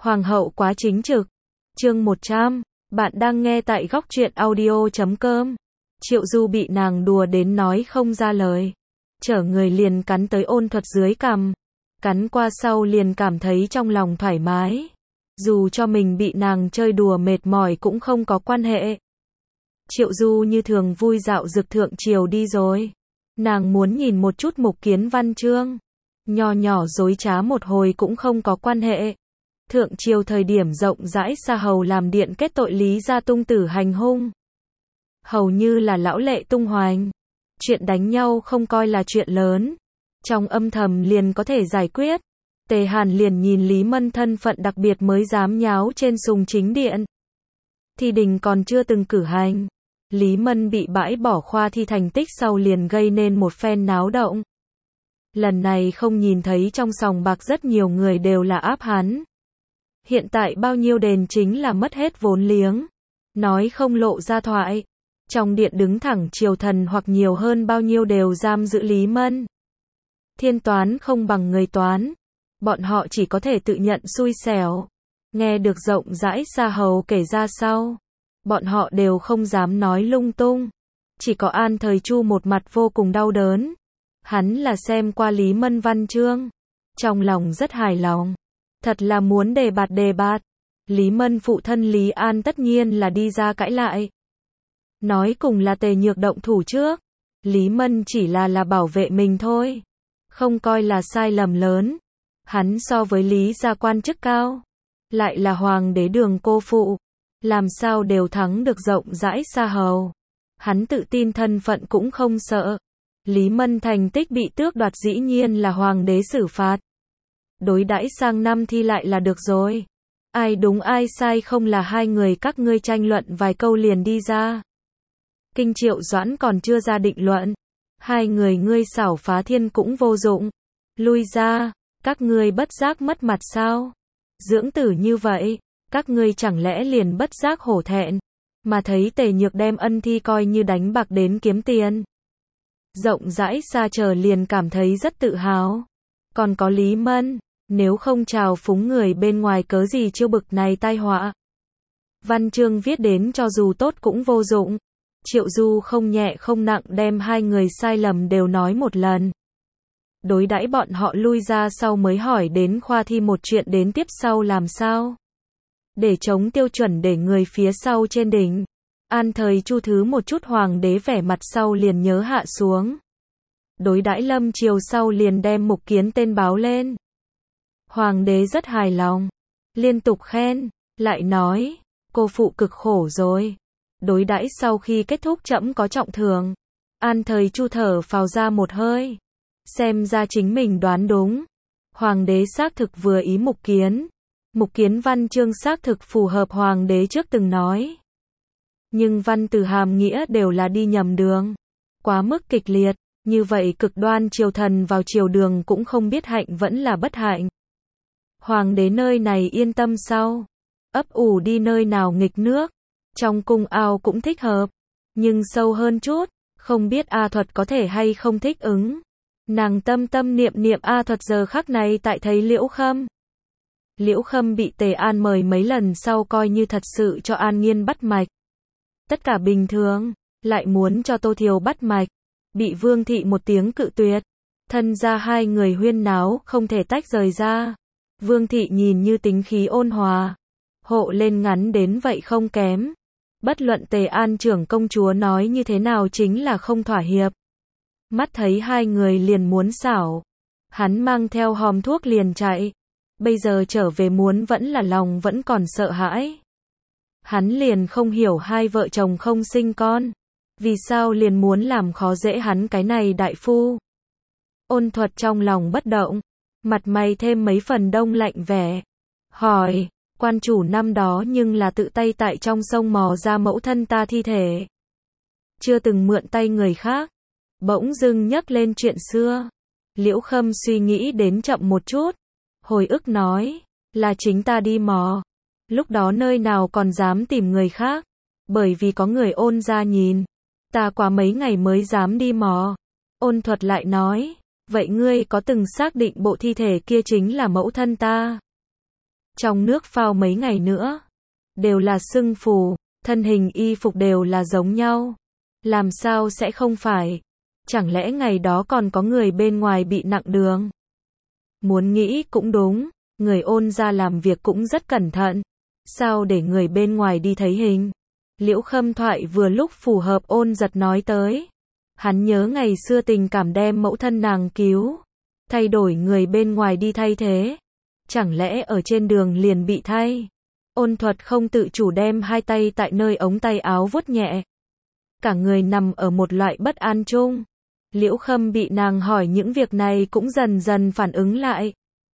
Hoàng hậu quá chính trực. Chương 100. Bạn đang nghe tại góc truyện audio.com. Triệu Du bị nàng đùa đến nói không ra lời. Chở người liền cắn tới Ôn Thuật dưới cằm. Cắn qua sau liền cảm thấy trong lòng thoải mái. Dù cho mình bị nàng chơi đùa mệt mỏi cũng không có quan hệ. Triệu Du như thường vui dạo dực thượng triều đi rồi. Nàng muốn nhìn một chút mục kiến văn chương. Nho nhỏ dối trá một hồi cũng không có quan hệ. Thượng triều thời điểm rộng rãi Sa Hầu làm điện kết tội Lý Gia tung tử hành hung. Hầu như là lão lệ tung hoành. Chuyện đánh nhau không coi là chuyện lớn. Trong âm thầm liền có thể giải quyết. Tề Hàn liền nhìn Lý Mân thân phận đặc biệt mới dám nháo trên sùng chính điện. Thi đình còn chưa từng cử hành. Lý Mân bị bãi bỏ khoa thi thành tích sau liền gây nên một phen náo động. Lần này không nhìn thấy trong sòng bạc rất nhiều người đều là áp hắn. Hiện tại bao nhiêu đền chính là mất hết vốn liếng. Nói không lộ ra thoại. Trong điện đứng thẳng triều thần hoặc nhiều hơn bao nhiêu đều giam giữ Lý Mân. Thiên toán không bằng người toán. Bọn họ chỉ có thể tự nhận xui xẻo. Nghe được rộng rãi Sa Hầu kể ra sau. Bọn họ đều không dám nói lung tung. Chỉ có An Thời Chu một mặt vô cùng đau đớn. Hắn là xem qua Lý Mân văn chương. Trong lòng rất hài lòng. Thật là muốn đề bạt. Lý Mân phụ thân Lý An tất nhiên là đi ra cãi lại. Nói cùng là Tề Nhược động thủ trước. Lý Mân chỉ là bảo vệ mình thôi. Không coi là sai lầm lớn. Hắn so với Lý gia quan chức cao. Lại là hoàng đế đường cô phụ. Làm sao đều thắng được rộng rãi Sa Hầu. Hắn tự tin thân phận cũng không sợ. Lý Mân thành tích bị tước đoạt dĩ nhiên là hoàng đế xử phạt. Đối đãi sang năm thi lại là được rồi. Ai đúng ai sai không là hai người các ngươi tranh luận vài câu liền đi ra. Kinh Triệu Doãn còn chưa ra định luận. Hai người ngươi xảo phá thiên cũng vô dụng. Lui ra, các ngươi bất giác mất mặt sao? Dưỡng tử như vậy, các ngươi chẳng lẽ liền bất giác hổ thẹn, mà thấy Tề Nhược đem ân thi coi như đánh bạc đến kiếm tiền. Rộng rãi Sa Chờ liền cảm thấy rất tự hào. Còn có Lý Mân, nếu không trào phúng người bên ngoài cớ gì chiêu bực này tai họa. Văn chương viết đến cho dù tốt cũng vô dụng. Triệu Du không nhẹ không nặng đem hai người sai lầm đều nói một lần. Đối đãi bọn họ lui ra sau mới hỏi đến khoa thi một chuyện đến tiếp sau làm sao. Để chống tiêu chuẩn để người phía sau trên đỉnh. An Thời Chu thứ một chút hoàng đế vẻ mặt sau liền nhớ hạ xuống. Đối đãi lâm triều sau liền đem mục kiến tên báo lên. Hoàng đế rất hài lòng. Liên tục khen, lại nói, cô phụ cực khổ rồi. Đối đãi sau khi kết thúc trẫm có trọng thưởng. An Thời Chu thở phào ra một hơi. Xem ra chính mình đoán đúng. Hoàng đế xác thực vừa ý mục kiến. Mục kiến văn chương xác thực phù hợp hoàng đế trước từng nói. Nhưng văn từ hàm nghĩa đều là đi nhầm đường. Quá mức kịch liệt, như vậy cực đoan triều thần vào triều đường cũng không biết hạnh vẫn là bất hạnh. Hoàng đế nơi này yên tâm sau. Ấp ủ đi nơi nào nghịch nước. Trong cung ao cũng thích hợp. Nhưng sâu hơn chút, không biết A Thuật có thể hay không thích ứng. Nàng tâm niệm A Thuật giờ khắc này tại thấy Liễu Khâm. Liễu Khâm bị Tề An mời mấy lần sau coi như thật sự cho An Nghiên bắt mạch. Tất cả bình thường, lại muốn cho Tô Thiều bắt mạch. Bị Vương Thị một tiếng cự tuyệt. Thân ra hai người huyên náo không thể tách rời ra. Vương Thị nhìn như tính khí ôn hòa. Hộ lên ngắn đến vậy không kém. Bất luận Tề An trưởng công chúa nói như thế nào chính là không thỏa hiệp. Mắt thấy hai người liền muốn xảo. Hắn mang theo hòm thuốc liền chạy. Bây giờ trở về muốn vẫn là lòng vẫn còn sợ hãi. Hắn liền không hiểu hai vợ chồng không sinh con. Vì sao liền muốn làm khó dễ hắn cái này đại phu. Ôn Thuật trong lòng bất động. Mặt mày thêm mấy phần đông lạnh vẻ. Hỏi, quan chủ năm đó nhưng là tự tay tại trong sông mò ra mẫu thân ta thi thể. Chưa từng mượn tay người khác. Bỗng dưng nhắc lên chuyện xưa. Liễu Khâm suy nghĩ đến chậm một chút. Hồi ức nói, là chính ta đi mò. Lúc đó nơi nào còn dám tìm người khác. Bởi vì có người Ôn ra nhìn. Ta quá mấy ngày mới dám đi mò. Ôn Thuật lại nói, vậy ngươi có từng xác định bộ thi thể kia chính là mẫu thân ta? trong nước phao mấy ngày nữa. Đều là sưng phù, thân hình y phục đều là giống nhau. Làm sao sẽ không phải? Chẳng lẽ ngày đó còn có người bên ngoài bị nặng đường? Muốn nghĩ cũng đúng, người Ôn gia làm việc cũng rất cẩn thận. Sao để người bên ngoài đi thấy hình? Liễu Khâm thoại vừa lúc phù hợp Ôn Giật nói tới. Hắn nhớ ngày xưa tình cảm đem mẫu thân nàng cứu. Thay đổi người bên ngoài đi thay thế. Chẳng lẽ ở trên đường liền bị thay? Ôn Thuật không tự chủ đem hai tay tại nơi ống tay áo vuốt nhẹ. Cả người nằm ở một loại bất an chung. Liễu Khâm bị nàng hỏi những việc này cũng dần dần phản ứng lại.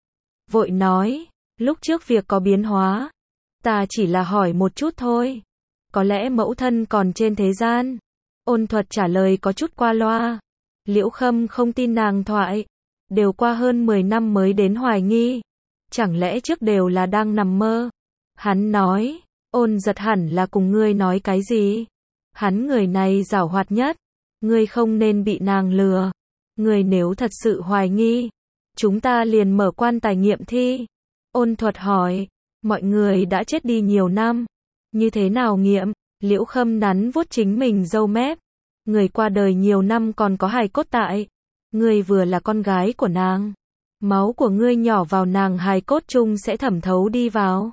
Vội nói, lúc trước việc có biến hóa. Ta chỉ là hỏi một chút thôi. Có lẽ mẫu thân còn trên thế gian. Ôn Thuật trả lời có chút qua loa. Liễu Khâm không tin nàng thoại. Đều qua hơn 10 năm mới đến hoài nghi. Chẳng lẽ trước đều là đang nằm mơ? Hắn nói, Ôn Giật hẳn là cùng ngươi nói cái gì? Hắn người này giảo hoạt nhất. Ngươi không nên bị nàng lừa. Ngươi nếu thật sự hoài nghi, chúng ta liền mở quan tài nghiệm thi. Ôn Thuật hỏi, mọi người đã chết đi nhiều năm. Như thế nào nghiệm? Liễu Khâm nắn vuốt chính mình râu mép. Người qua đời nhiều năm còn có hài cốt tại. Ngươi vừa là con gái của nàng. Máu của ngươi nhỏ vào nàng hài cốt chung sẽ thẩm thấu đi vào.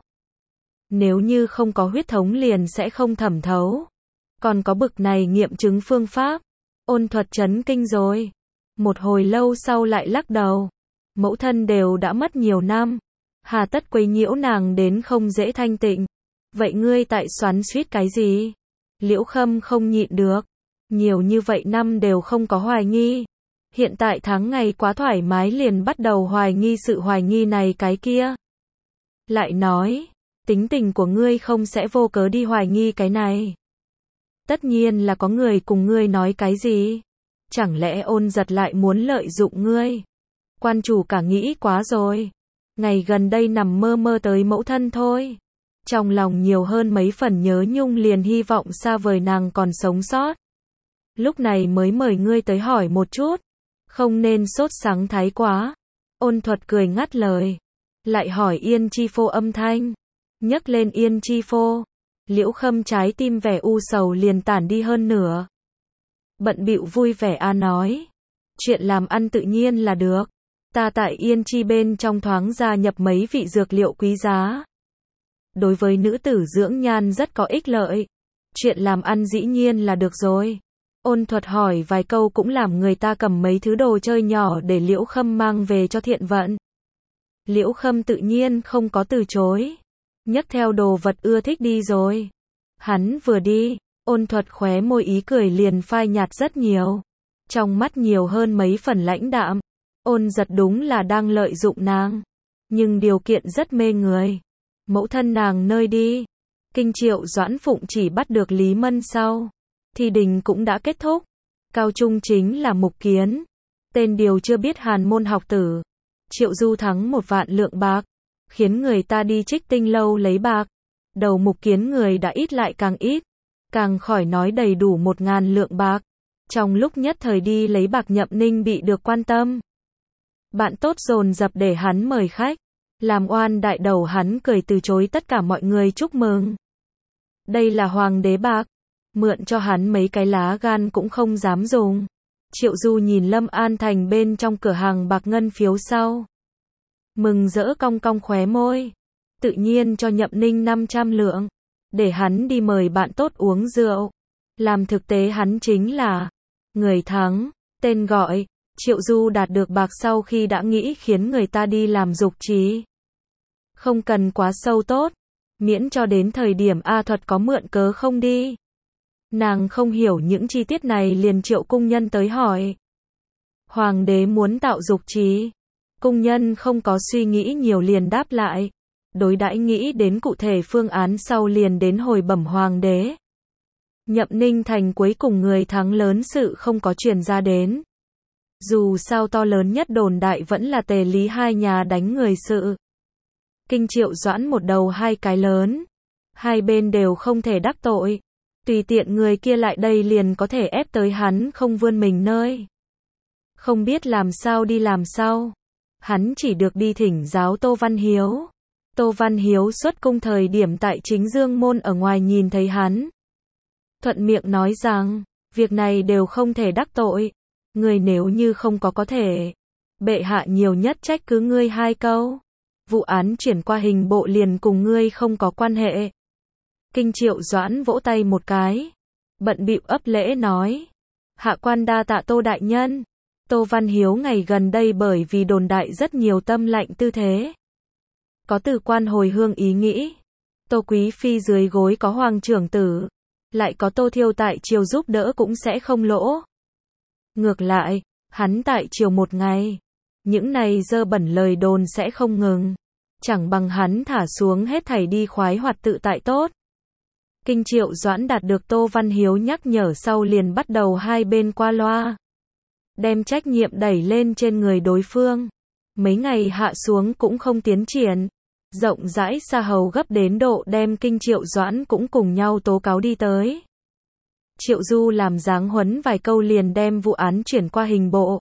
Nếu như không có huyết thống liền sẽ không thẩm thấu. Còn có bực này nghiệm chứng phương pháp. Ôn Thuật chấn kinh rồi. Một hồi lâu sau lại lắc đầu. Mẫu thân đều đã mất nhiều năm. Hà tất quấy nhiễu nàng đến không dễ thanh tịnh. Vậy ngươi tại xoắn xuýt cái gì? Liễu Khâm không nhịn được. Nhiều như vậy năm đều không có hoài nghi. Hiện tại tháng ngày quá thoải mái liền bắt đầu hoài nghi sự hoài nghi này cái kia. Lại nói, tính tình của ngươi không sẽ vô cớ đi hoài nghi cái này. Tất nhiên là có người cùng ngươi nói cái gì. Chẳng lẽ Ôn Giật lại muốn lợi dụng ngươi? Quan chủ cả nghĩ quá rồi. Ngày gần đây nằm mơ mơ tới mẫu thân thôi. Trong lòng nhiều hơn mấy phần nhớ nhung liền hy vọng xa vời nàng còn sống sót. Lúc này mới mời ngươi tới hỏi một chút. Không nên sốt sắng thái quá. Ôn Thuật cười ngắt lời. Lại hỏi Yên Chi Phô âm thanh. Nhấc lên Yên Chi Phô. Liễu Khâm trái tim vẻ u sầu liền tản đi hơn nửa. Bận bịu vui vẻ nói. Chuyện làm ăn tự nhiên là được. Ta tại Yên Chi bên trong thoáng gia nhập mấy vị dược liệu quý giá. Đối với nữ tử dưỡng nhan rất có ích lợi. Chuyện làm ăn dĩ nhiên là được rồi. Ôn Thuật hỏi vài câu cũng làm người ta cầm mấy thứ đồ chơi nhỏ để Liễu Khâm mang về cho thiện vận. Liễu Khâm tự nhiên không có từ chối. Nhấc theo đồ vật ưa thích đi rồi. Hắn vừa đi, Ôn Thuật khóe môi ý cười liền phai nhạt rất nhiều. Trong mắt nhiều hơn mấy phần lãnh đạm. Ôn Giật đúng là đang lợi dụng nàng. Nhưng điều kiện rất mê người. Mẫu thân nàng nơi đi. Kinh Triệu Doãn Phụng chỉ bắt được Lý Mân sau. Thi đình cũng đã kết thúc. Cao trung chính là Mục Kiến. Tên điều chưa biết hàn môn học tử. Triệu Du thắng 1 vạn lượng bạc. Khiến người ta đi Trích Tinh lâu lấy bạc. Đầu Mục Kiến người đã ít lại càng ít. Càng khỏi nói đầy đủ 1000 lượng bạc. Trong lúc nhất thời đi lấy bạc Nhậm Ninh bị được quan tâm. Bạn tốt dồn dập để hắn mời khách. Làm oan đại đầu hắn cười từ chối tất cả mọi người chúc mừng. Đây là hoàng đế bạc. Mượn cho hắn mấy cái lá gan cũng không dám dùng. Triệu Du nhìn Lâm An Thành bên trong cửa hàng bạc ngân phiếu sau. Mừng rỡ cong cong khóe môi. Tự nhiên cho Nhậm Ninh 500 lượng. Để hắn đi mời bạn tốt uống rượu. Làm thực tế hắn chính là người thắng. Tên gọi, Triệu Du đạt được bạc sau khi đã nghĩ khiến người ta đi làm dục trí. Không cần quá sâu tốt. Miễn cho đến thời điểm A Thuật có mượn cớ không đi. Nàng không hiểu những chi tiết này liền triệu cung nhân tới hỏi. Hoàng đế muốn tạo dục trí. Cung nhân không có suy nghĩ nhiều liền đáp lại. Đối đãi nghĩ đến cụ thể phương án sau liền đến hồi bẩm hoàng đế. Nhậm Ninh Thành cuối cùng người thắng lớn sự không có truyền ra đến. Dù sao to lớn nhất đồn đại vẫn là Tề Lý hai nhà đánh người sự. Kinh Triệu Doãn một đầu hai cái lớn. Hai bên đều không thể đắc tội. Tùy tiện người kia lại đây liền có thể ép tới hắn không vươn mình nơi. Không biết làm sao đi làm sao. Hắn chỉ được đi thỉnh giáo Tô Văn Hiếu. Tô Văn Hiếu xuất cung thời điểm tại chính dương môn ở ngoài nhìn thấy hắn. Thuận miệng nói rằng, việc này đều không thể đắc tội. Người nếu như không có thể. Bệ hạ nhiều nhất trách cứ ngươi 2 câu. Vụ án chuyển qua hình bộ liền cùng ngươi không có quan hệ. Kinh Triệu Doãn vỗ tay một cái. Bận bịu ấp lễ nói. Hạ quan đa tạ Tô đại nhân. Tô Văn Hiếu ngày gần đây bởi vì đồn đại rất nhiều tâm lạnh tư thế. Có từ quan hồi hương ý nghĩ. Tô Quý Phi dưới gối có hoàng trưởng tử. Lại có Tô Thiêu tại triều giúp đỡ cũng sẽ không lỗ. Ngược lại, hắn tại triều một ngày. Những này dơ bẩn lời đồn sẽ không ngừng. Chẳng bằng hắn thả xuống hết thảy đi khoái hoạt tự tại tốt. Kinh Triệu Doãn đạt được Tô Văn Hiếu nhắc nhở sau liền bắt đầu hai bên qua loa. Đem trách nhiệm đẩy lên trên người đối phương. Mấy ngày hạ xuống cũng không tiến triển. Rộng rãi xa hầu gấp đến độ đem Kinh Triệu Doãn cũng cùng nhau tố cáo đi tới. Triệu Du làm dáng huấn vài câu liền đem vụ án chuyển qua hình bộ.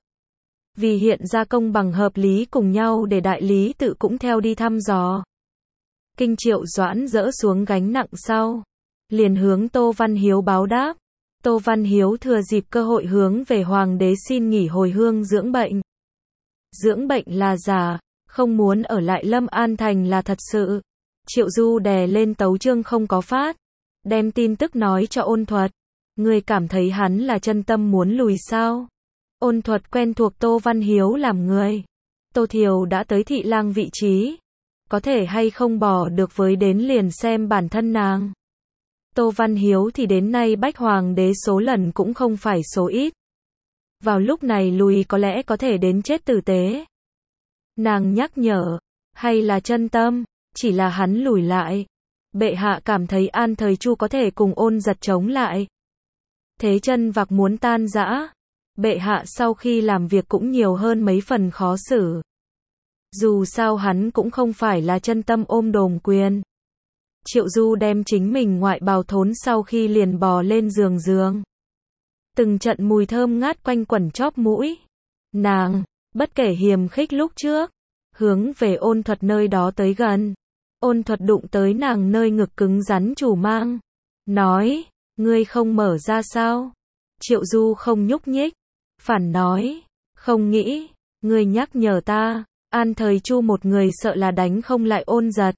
Vì hiện ra công bằng hợp lý cùng nhau để đại lý tự cũng theo đi thăm dò. Kinh Triệu Doãn dỡ xuống gánh nặng sau. Liền hướng Tô Văn Hiếu báo đáp. Tô Văn Hiếu thừa dịp cơ hội hướng về hoàng đế xin nghỉ hồi hương dưỡng bệnh. Dưỡng bệnh là giả, không muốn ở lại Lâm An Thành là thật sự. Triệu Du đè lên tấu chương không có phát. Đem tin tức nói cho Ôn Thuật. Người cảm thấy hắn là chân tâm muốn lùi sao? Ôn Thuật quen thuộc Tô Văn Hiếu làm người. Tô Thiều đã tới thị lang vị trí. Có thể hay không bỏ được với đến liền xem bản thân nàng. Tô Văn Hiếu thì đến nay bách hoàng đế số lần cũng không phải số ít. Vào lúc này lùi có lẽ có thể đến chết tử tế. Nàng nhắc nhở, hay là chân tâm, chỉ là hắn lùi lại. Bệ hạ cảm thấy An Thời Chu có thể cùng Ôn Giật chống lại. Thế chân vạc muốn tan rã. Bệ hạ sau khi làm việc cũng nhiều hơn mấy phần khó xử. Dù sao hắn cũng không phải là chân tâm ôm đồm quyền. Triệu Du đem chính mình ngoại bào thốn sau khi liền bò lên giường. Từng trận mùi thơm ngát quanh quẩn chóp mũi. Nàng, bất kể hiềm khích lúc trước, hướng về Ôn Thuật nơi đó tới gần. Ôn Thuật đụng tới nàng nơi ngực cứng rắn chủ mang. Nói, ngươi không mở ra sao? Triệu Du không nhúc nhích. Phản nói, không nghĩ, ngươi nhắc nhở ta, An Thời Chu một người sợ là đánh không lại Ôn Giật.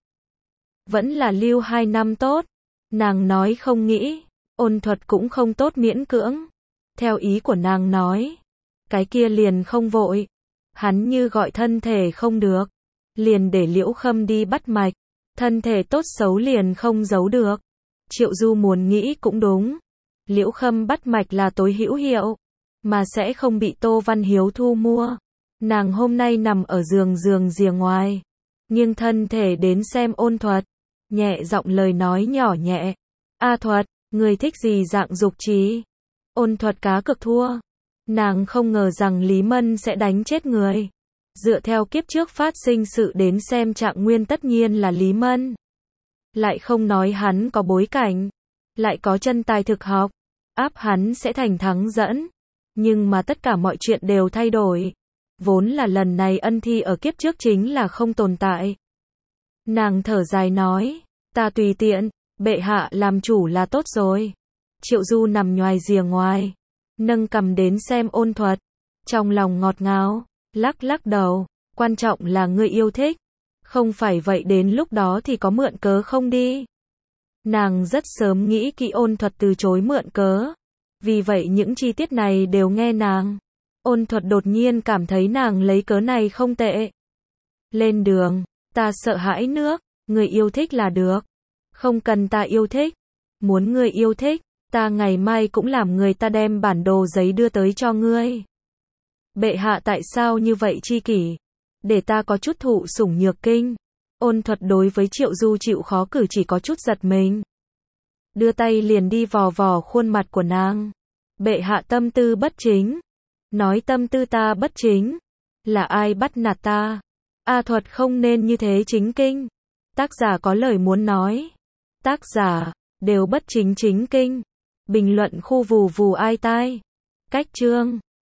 Vẫn là lưu 2 năm tốt. Nàng nói không nghĩ, Ôn Thuật cũng không tốt miễn cưỡng. Theo ý của nàng nói, cái kia liền không vội. Hắn như gọi thân thể không được, liền để Liễu Khâm đi bắt mạch. Thân thể tốt xấu liền không giấu được. Triệu Du muốn nghĩ cũng đúng. Liễu Khâm bắt mạch là tối hữu hiệu, mà sẽ không bị Tô Văn Hiếu thu mua. Nàng hôm nay nằm ở giường rìa ngoài, nghiêng thân thể đến xem Ôn Thuật, nhẹ giọng lời nói nhỏ nhẹ. A Thuật, người thích gì dạng dục trí? Ôn Thuật cá cược thua. Nàng không ngờ rằng Lý Mân sẽ đánh chết người. Dựa theo kiếp trước phát sinh sự đến xem trạng nguyên tất nhiên là Lý Mân. Lại không nói hắn có bối cảnh, lại có chân tài thực học, áp hắn sẽ thành thắng dẫn. Nhưng mà tất cả mọi chuyện đều thay đổi. Vốn là lần này ân thi ở kiếp trước chính là không tồn tại. Nàng thở dài nói, ta tùy tiện, bệ hạ làm chủ là tốt rồi. Triệu Du nằm nhoài rìa ngoài, nâng cằm đến xem Ôn Thuật, trong lòng ngọt ngào, lắc đầu, quan trọng là ngươi yêu thích, không phải vậy đến lúc đó thì có mượn cớ không đi. Nàng rất sớm nghĩ kỹ Ôn Thuật từ chối mượn cớ, vì vậy những chi tiết này đều nghe nàng. Ôn Thuật đột nhiên cảm thấy nàng lấy cớ này không tệ. Lên đường, ta sợ hãi nước, người yêu thích là được. Không cần ta yêu thích, muốn ngươi yêu thích, ta ngày mai cũng làm người ta đem bản đồ giấy đưa tới cho ngươi. Bệ hạ tại sao như vậy chi kỷ? Để ta có chút thụ sủng nhược kinh. Ôn Thuật đối với Triệu Du chịu khó cử chỉ có chút giật mình. Đưa tay liền đi vò vò khuôn mặt của nàng. Bệ hạ tâm tư bất chính. Nói tâm tư ta bất chính. Là ai bắt nạt ta? A Thuật không nên như thế chính kinh. Tác giả có lời muốn nói. Tác giả, đều bất chính chính kinh. Bình luận khu vù vù ai tai. Cách chương.